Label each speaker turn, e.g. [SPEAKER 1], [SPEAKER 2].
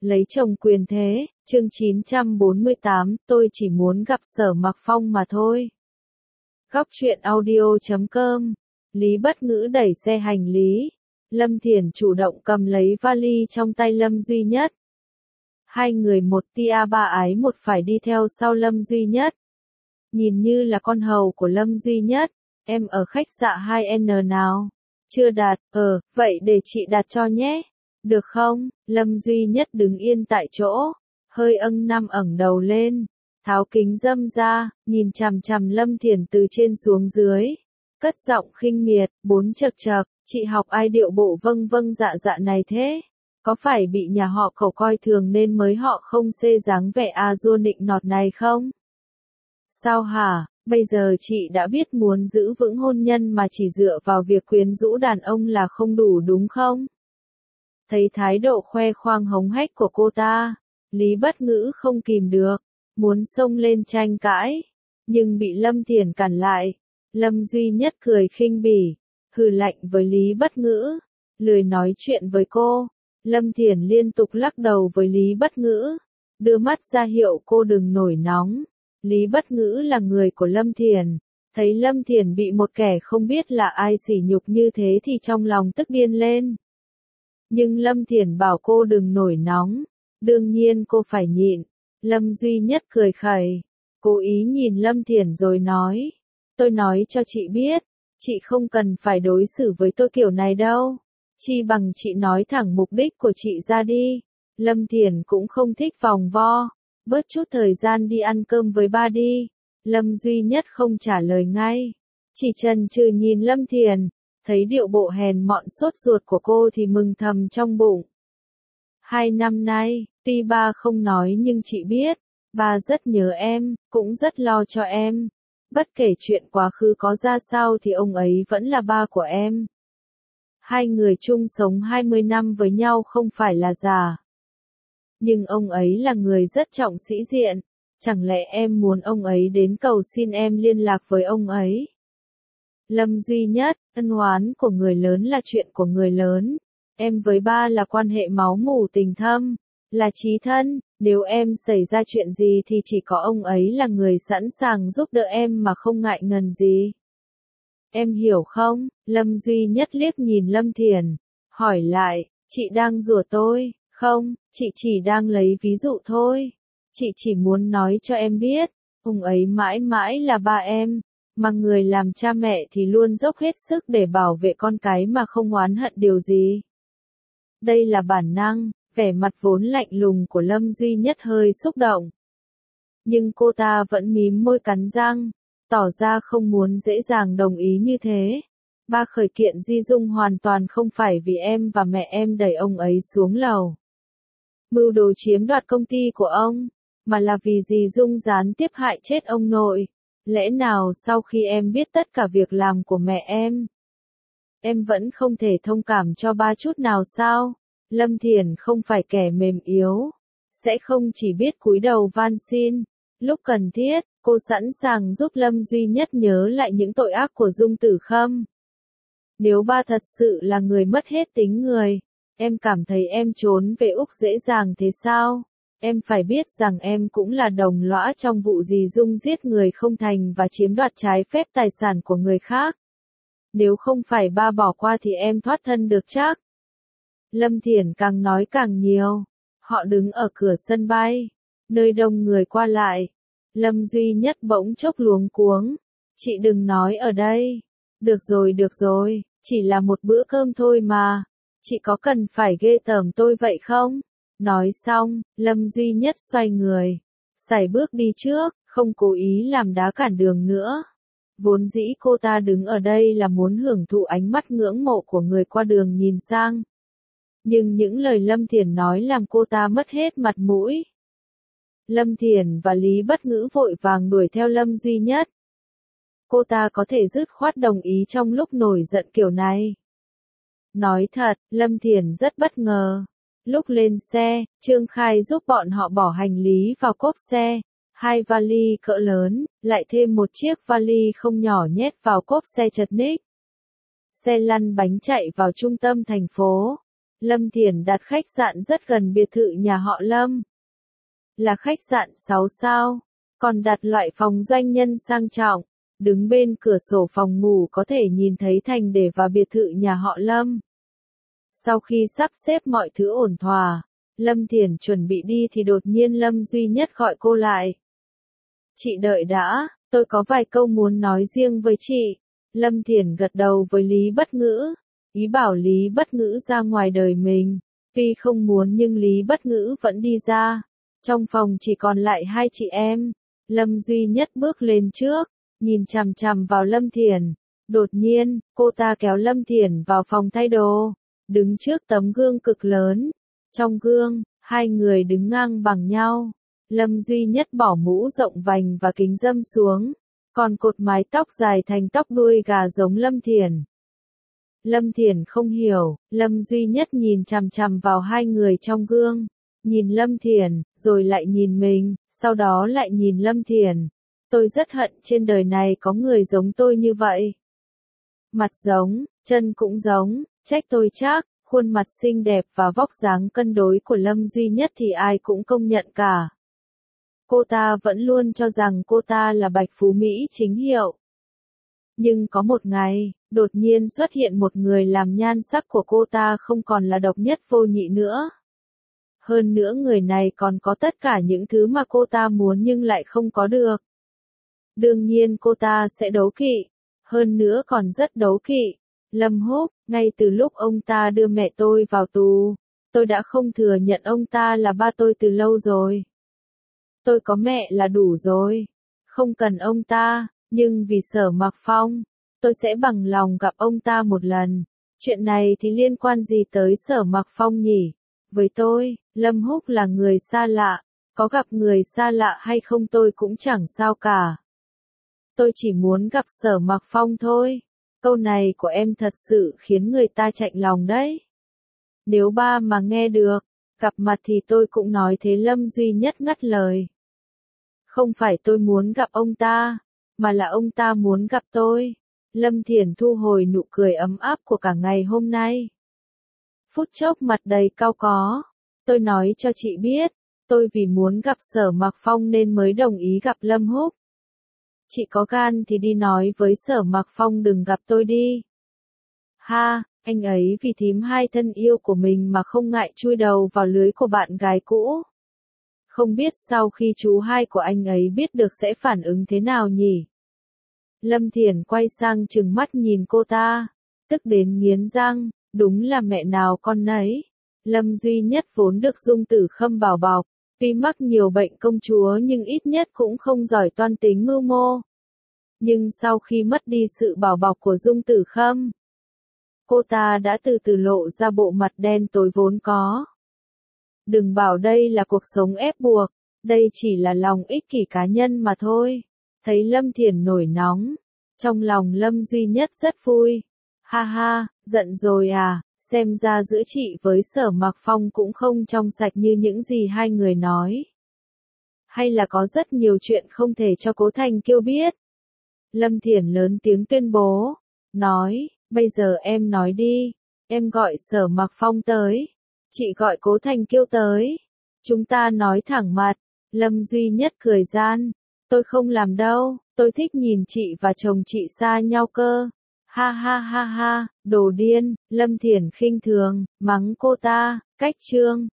[SPEAKER 1] Lấy chồng quyền thế, chương 948, tôi chỉ muốn gặp Sở Mặc Phong mà thôi. Góc truyện audio.com. Lý Bất Ngữ đẩy xe hành lý. Lâm Thiển chủ động cầm lấy vali trong tay Lâm Duy Nhất. Hai người một tia ba ái một phải đi theo sau Lâm Duy Nhất. Nhìn như là con hầu của Lâm Duy Nhất. Em ở khách sạn 2N nào? Chưa đặt, vậy để chị đặt cho nhé. Được không? Lâm Duy Nhất đứng yên tại chỗ, hơi ẩn đầu lên, tháo kính râm ra, nhìn chằm chằm Lâm Thiển từ trên xuống dưới, cất giọng khinh miệt, bốn chậc chậc, chị học ai điệu bộ vâng vâng dạ dạ này thế? Có phải bị nhà họ Khẩu coi thường nên mới họ không xê dáng vẻ dua nịnh nọt này không? Sao hả? Bây giờ chị đã biết muốn giữ vững hôn nhân mà chỉ dựa vào việc quyến rũ đàn ông là không đủ đúng không? Thấy thái độ khoe khoang hống hách của cô ta, Lý Bất Ngữ không kìm được, muốn xông lên tranh cãi, nhưng bị Lâm Thiển cản lại. Lâm Duy Nhất cười khinh bỉ, hừ lạnh với Lý Bất Ngữ, lười nói chuyện với cô. Lâm Thiển liên tục lắc đầu với Lý Bất Ngữ, đưa mắt ra hiệu cô đừng nổi nóng. Lý Bất Ngữ là người của Lâm Thiển, thấy Lâm Thiển bị một kẻ không biết là ai sỉ nhục như thế thì trong lòng tức điên lên. Nhưng Lâm Thiển bảo cô đừng nổi nóng, đương nhiên cô phải nhịn. Lâm Duy Nhất cười khẩy, cố ý nhìn Lâm Thiển rồi nói, tôi nói cho chị biết, chị không cần phải đối xử với tôi kiểu này đâu, chi bằng chị nói thẳng mục đích của chị ra đi. Lâm Thiển cũng không thích vòng vo, bớt chút thời gian đi ăn cơm với ba đi. Lâm Duy Nhất không trả lời ngay, chỉ chần chừ nhìn Lâm Thiển. Thấy điệu bộ hèn mọn sốt ruột của cô thì mừng thầm trong bụng. 2 năm nay, tuy ba không nói nhưng chị biết, ba rất nhớ em, cũng rất lo cho em. Bất kể chuyện quá khứ có ra sao thì ông ấy vẫn là ba của em. Hai người chung sống 20 năm với nhau không phải là giả. Nhưng ông ấy là người rất trọng sĩ diện, chẳng lẽ em muốn ông ấy đến cầu xin em liên lạc với ông ấy? Lâm Duy Nhất, ân oán của người lớn là chuyện của người lớn. Em với ba là quan hệ máu mủ tình thâm, là chí thân, nếu em xảy ra chuyện gì thì chỉ có ông ấy là người sẵn sàng giúp đỡ em mà không ngại ngần gì. Em hiểu không? Lâm Duy Nhất liếc nhìn Lâm Thiển, hỏi lại, chị đang rủa tôi, không, chị chỉ đang lấy ví dụ thôi. Chị chỉ muốn nói cho em biết, ông ấy mãi mãi là ba em. Mà người làm cha mẹ thì luôn dốc hết sức để bảo vệ con cái mà không oán hận điều gì. Đây là bản năng, vẻ mặt vốn lạnh lùng của Lâm Duy Nhất hơi xúc động. Nhưng cô ta vẫn mím môi cắn răng, tỏ ra không muốn dễ dàng đồng ý như thế. Ba khởi kiện Di Dung hoàn toàn không phải vì em và mẹ em đẩy ông ấy xuống lầu. Mưu đồ chiếm đoạt công ty của ông, mà là vì Di Dung gián tiếp hại chết ông nội. Lẽ nào sau khi em biết tất cả việc làm của mẹ em vẫn không thể thông cảm cho ba chút nào sao? Lâm Thiển không phải kẻ mềm yếu, sẽ không chỉ biết cúi đầu van xin. Lúc cần thiết, cô sẵn sàng giúp Lâm Duy Nhất nhớ lại những tội ác của Dung Tử Khâm. Nếu ba thật sự là người mất hết tính người, em cảm thấy em trốn về Úc dễ dàng thế sao? Em phải biết rằng em cũng là đồng lõa trong vụ Dì Dung giết người không thành và chiếm đoạt trái phép tài sản của người khác. Nếu không phải ba bỏ qua thì em thoát thân được chắc. Lâm Thiển càng nói càng nhiều. Họ đứng ở cửa sân bay, nơi đông người qua lại. Lâm Duy Nhất bỗng chốc luống cuống. Chị đừng nói ở đây. Được rồi, chỉ là một bữa cơm thôi mà. Chị có cần phải ghê tởm tôi vậy không? Nói xong, Lâm Duy Nhất xoay người, sải bước đi trước, không cố ý làm đá cản đường nữa. Vốn dĩ cô ta đứng ở đây là muốn hưởng thụ ánh mắt ngưỡng mộ của người qua đường nhìn sang. Nhưng những lời Lâm Thiển nói làm cô ta mất hết mặt mũi. Lâm Thiển và Lý Bất Ngữ vội vàng đuổi theo Lâm Duy Nhất. Cô ta có thể dứt khoát đồng ý trong lúc nổi giận kiểu này. Nói thật, Lâm Thiển rất bất ngờ. Lúc lên xe, Trương Khai giúp bọn họ bỏ hành lý vào cốp xe, 2 vali cỡ lớn, lại thêm một chiếc vali không nhỏ nhét vào cốp xe chật ních. Xe lăn bánh chạy vào trung tâm thành phố. Lâm Thiển đặt khách sạn rất gần biệt thự nhà họ Lâm. Là khách sạn 6 sao, còn đặt loại phòng doanh nhân sang trọng. Đứng bên cửa sổ phòng ngủ có thể nhìn thấy thành để và biệt thự nhà họ Lâm. Sau khi sắp xếp mọi thứ ổn thỏa, Lâm Thiển chuẩn bị đi thì đột nhiên Lâm Duy Nhất gọi cô lại. Chị đợi đã, tôi có vài câu muốn nói riêng với chị. Lâm Thiển gật đầu với Lý Bất Ngữ, ý bảo Lý Bất Ngữ ra ngoài đời mình. Tuy không muốn nhưng Lý Bất Ngữ vẫn đi ra. Trong phòng chỉ còn lại hai chị em. Lâm Duy Nhất bước lên trước, nhìn chằm chằm vào Lâm Thiển. Đột nhiên, cô ta kéo Lâm Thiển vào phòng thay đồ, đứng trước tấm gương cực lớn. Trong gương, hai người đứng ngang bằng nhau. Lâm Duy Nhất bỏ mũ rộng vành và kính râm xuống, còn cột mái tóc dài thành tóc đuôi gà giống Lâm Thiển. Lâm Thiển không hiểu, Lâm Duy Nhất nhìn chằm chằm vào hai người trong gương, nhìn Lâm Thiển, rồi lại nhìn mình, sau đó lại nhìn Lâm Thiển. Tôi rất hận trên đời này có người giống tôi như vậy. Mặt giống, chân cũng giống, trách tôi chắc, khuôn mặt xinh đẹp và vóc dáng cân đối của Lâm Duy Nhất thì ai cũng công nhận cả. Cô ta vẫn luôn cho rằng cô ta là bạch phú Mỹ chính hiệu. Nhưng có một ngày, đột nhiên xuất hiện một người làm nhan sắc của cô ta không còn là độc nhất vô nhị nữa. Hơn nữa người này còn có tất cả những thứ mà cô ta muốn nhưng lại không có được. Đương nhiên cô ta sẽ đố kỵ, hơn nữa còn rất đố kỵ. Lâm Húc, ngay từ lúc ông ta đưa mẹ tôi vào tù, tôi đã không thừa nhận ông ta là ba tôi từ lâu rồi. Tôi có mẹ là đủ rồi, không cần ông ta, nhưng vì Sở Mặc Phong, tôi sẽ bằng lòng gặp ông ta một lần. Chuyện này thì liên quan gì tới Sở Mặc Phong nhỉ? Với tôi, Lâm Húc là người xa lạ, có gặp người xa lạ hay không tôi cũng chẳng sao cả. Tôi chỉ muốn gặp Sở Mặc Phong thôi. Câu này của em thật sự khiến người ta chạnh lòng đấy. Nếu ba mà nghe được, gặp mặt thì tôi cũng nói thế. Lâm Duy Nhất ngắt lời. Không phải tôi muốn gặp ông ta, mà là ông ta muốn gặp tôi. Lâm Thiển thu hồi nụ cười ấm áp của cả ngày hôm nay. Phút chốc mặt đầy cau có. Tôi nói cho chị biết, tôi vì muốn gặp Sở Mặc Phong nên mới đồng ý gặp Lâm Húc. Chị có gan thì đi nói với Sở Mặc Phong đừng gặp tôi đi. Ha, anh ấy vì thím hai thân yêu của mình mà không ngại chui đầu vào lưới của bạn gái cũ. Không biết sau khi chú hai của anh ấy biết được sẽ phản ứng thế nào nhỉ? Lâm Thiển quay sang trừng mắt nhìn cô ta, tức đến nghiến răng, đúng là mẹ nào con nấy. Lâm Duy Nhất vốn được Dung Tử Khâm bảo bọc, tuy mắc nhiều bệnh công chúa nhưng ít nhất cũng không giỏi toan tính mưu mô. Nhưng sau khi mất đi sự bảo bọc của Dung Tử Khâm, cô ta đã từ từ lộ ra bộ mặt đen tối vốn có. Đừng bảo đây là cuộc sống ép buộc, đây chỉ là lòng ích kỷ cá nhân mà thôi. Thấy Lâm Thiển nổi nóng, trong lòng Lâm Duy Nhất rất vui. Ha ha, giận rồi à, xem ra giữa chị với Sở Mặc Phong cũng không trong sạch như những gì hai người nói. Hay là có rất nhiều chuyện không thể cho Cố Thành Kiêu biết. Lâm Thiển lớn tiếng tuyên bố, nói, bây giờ em nói đi, em gọi Sở Mặc Phong tới, chị gọi Cố Thành Kiêu tới, chúng ta nói thẳng mặt. Lâm Duy Nhất cười gian, tôi không làm đâu, tôi thích nhìn chị và chồng chị xa nhau cơ. Ha ha ha ha, đồ điên. Lâm Thiển khinh thường, mắng cô ta, cách chương.